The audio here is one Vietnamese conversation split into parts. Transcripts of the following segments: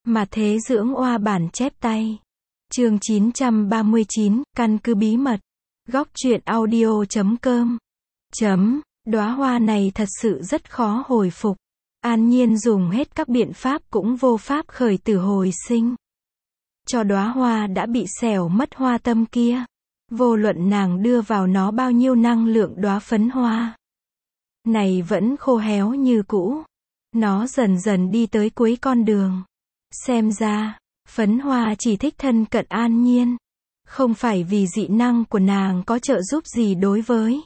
Mà thế dưỡng oa bản chép tay. Chương 939, căn cứ bí mật. Góc truyện audio.com. Đóa hoa này thật sự rất khó hồi phục. An Nhiên dùng hết các biện pháp cũng vô pháp khởi tử hồi sinh. Cho đóa hoa đã bị xẻo mất hoa tâm kia. Vô luận nàng đưa vào nó bao nhiêu năng lượng, đóa phấn hoa này vẫn khô héo như cũ. Nó dần dần đi tới cuối con đường. Xem ra, phấn hoa chỉ thích thân cận An Nhiên. Không phải vì dị năng của nàng có trợ giúp gì đối với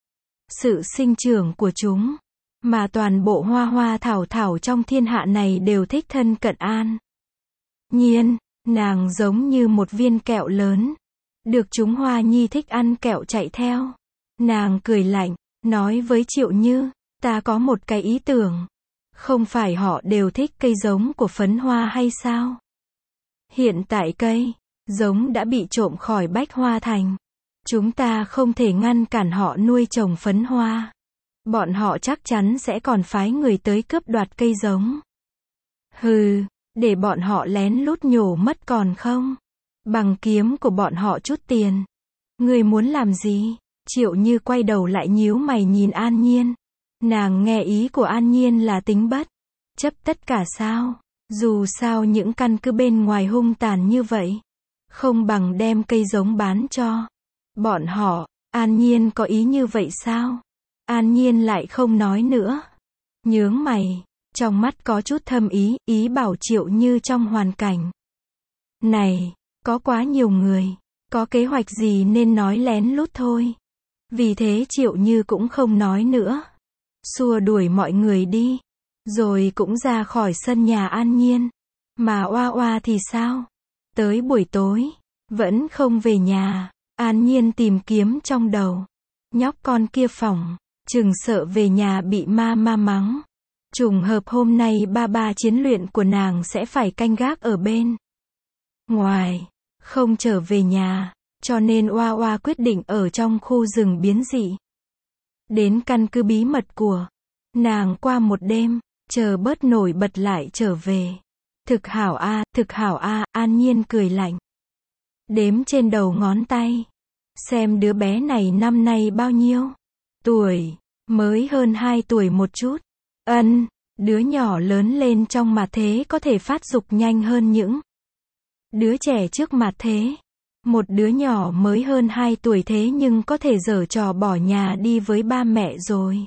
sự sinh trưởng của chúng, mà toàn bộ hoa hoa thảo thảo trong thiên hạ này đều thích thân cận An Nhiên. Nàng giống như một viên kẹo lớn, được chúng hoa nhi thích ăn kẹo chạy theo. Nàng cười lạnh, nói với Triệu Như, ta có một cái ý tưởng. Không phải họ đều thích cây giống của phấn hoa hay sao? Hiện tại cây giống đã bị trộm khỏi Bách Hoa Thành. Chúng ta không thể ngăn cản họ nuôi trồng phấn hoa. Bọn họ chắc chắn sẽ còn phái người tới cướp đoạt cây giống. Hừ, để bọn họ lén lút nhổ mất còn không? Bằng kiếm của bọn họ chút tiền. Ngươi muốn làm gì? Triệu Như quay đầu lại nhíu mày nhìn An Nhiên. Nàng nghe ý của An Nhiên là tính bất chấp tất cả sao? Dù sao những căn cứ bên ngoài hung tàn như vậy, không bằng đem cây giống bán cho bọn họ. An Nhiên có ý như vậy sao? An Nhiên lại không nói nữa. Nhướng mày, trong mắt có chút thâm ý, ý bảo Triệu Như trong hoàn cảnh này, có quá nhiều người, có kế hoạch gì nên nói lén lút thôi. Vì thế Triệu Như cũng không nói nữa. Xua đuổi mọi người đi. Rồi cũng ra khỏi sân nhà An Nhiên. Mà Oa Oa thì sao? Tới buổi tối, vẫn không về nhà. An Nhiên tìm kiếm trong đầu. Nhóc con kia phỏng chừng sợ về nhà bị ma mắng. Trùng hợp hôm nay ba chiến luyện của nàng sẽ phải canh gác ở bên ngoài, không trở về nhà. Cho nên Oa Oa quyết định ở trong khu rừng biến dị. Đến căn cứ bí mật của nàng qua một đêm, chờ bớt nổi bật lại trở về. Thực hảo a, An Nhiên cười lạnh. Đếm trên đầu ngón tay. Xem đứa bé này năm nay bao nhiêu tuổi, mới hơn 2 tuổi một chút. Đứa nhỏ lớn lên trong mặt thế có thể phát dục nhanh hơn những đứa trẻ trước mặt thế. Một đứa nhỏ mới hơn 2 tuổi thế nhưng có thể giở trò bỏ nhà đi với ba mẹ rồi.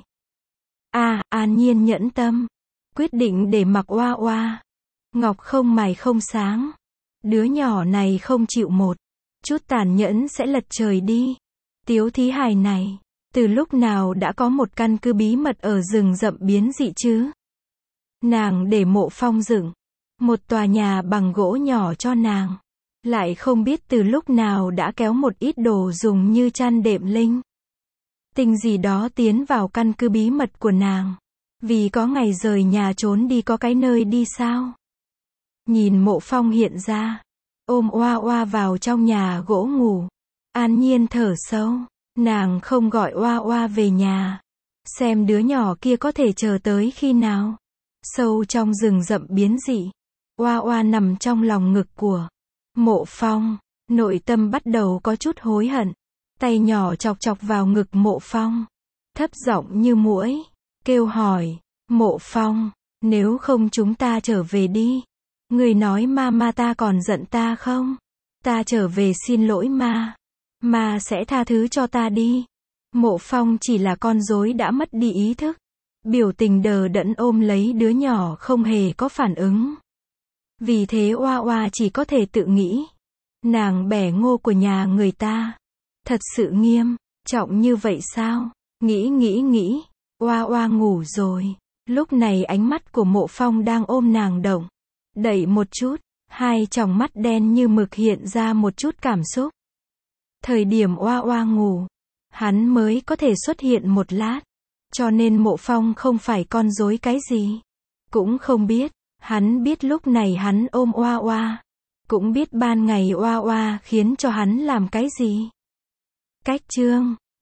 An Nhiên nhẫn tâm, quyết định để mặc Oa Oa. Ngọc không mày không sáng. Đứa nhỏ này không chịu một chút tàn nhẫn sẽ lật trời đi. Tiếu thí hài này, từ lúc nào đã có một căn cứ bí mật ở rừng rậm biến dị chứ? Nàng để Mộ Phong dựng một tòa nhà bằng gỗ nhỏ cho nàng. Lại không biết từ lúc nào đã kéo một ít đồ dùng như chăn đệm linh tinh gì đó tiến vào căn cứ bí mật của nàng. Vì có ngày rời nhà trốn đi có cái nơi đi sao? Nhìn Mộ Phong hiện ra, ôm Oa Oa vào trong nhà gỗ ngủ. An Nhiên thở sâu. Nàng không gọi Oa Oa về nhà. Xem đứa nhỏ kia có thể chờ tới khi nào. Sâu trong rừng rậm biến dị, Oa Oa nằm trong lòng ngực của Mộ Phong. Nội tâm bắt đầu có chút hối hận. Tay nhỏ chọc chọc vào ngực Mộ Phong, thấp giọng như muỗi kêu hỏi, Mộ Phong, nếu không chúng ta trở về đi. Người nói ma ta còn giận ta không? Ta trở về xin lỗi ma sẽ tha thứ cho ta đi. Mộ Phong chỉ là con rối đã mất đi ý thức, biểu tình đờ đẫn ôm lấy đứa nhỏ không hề có phản ứng. Vì thế Oa Oa chỉ có thể tự nghĩ, nàng bẻ ngô của nhà người ta, thật sự nghiêm trọng như vậy sao? Nghĩ, Oa Oa ngủ rồi. Lúc này ánh mắt của Mộ Phong đang ôm nàng động đậy một chút, hai tròng mắt đen như mực hiện ra một chút cảm xúc. Thời điểm Oa Oa ngủ, hắn mới có thể xuất hiện một lát. Cho nên Mộ Phong không phải con rối cái gì, cũng không biết. Hắn biết lúc này hắn ôm Oa Oa, cũng biết ban ngày Oa Oa khiến cho hắn làm cái gì. Cách chương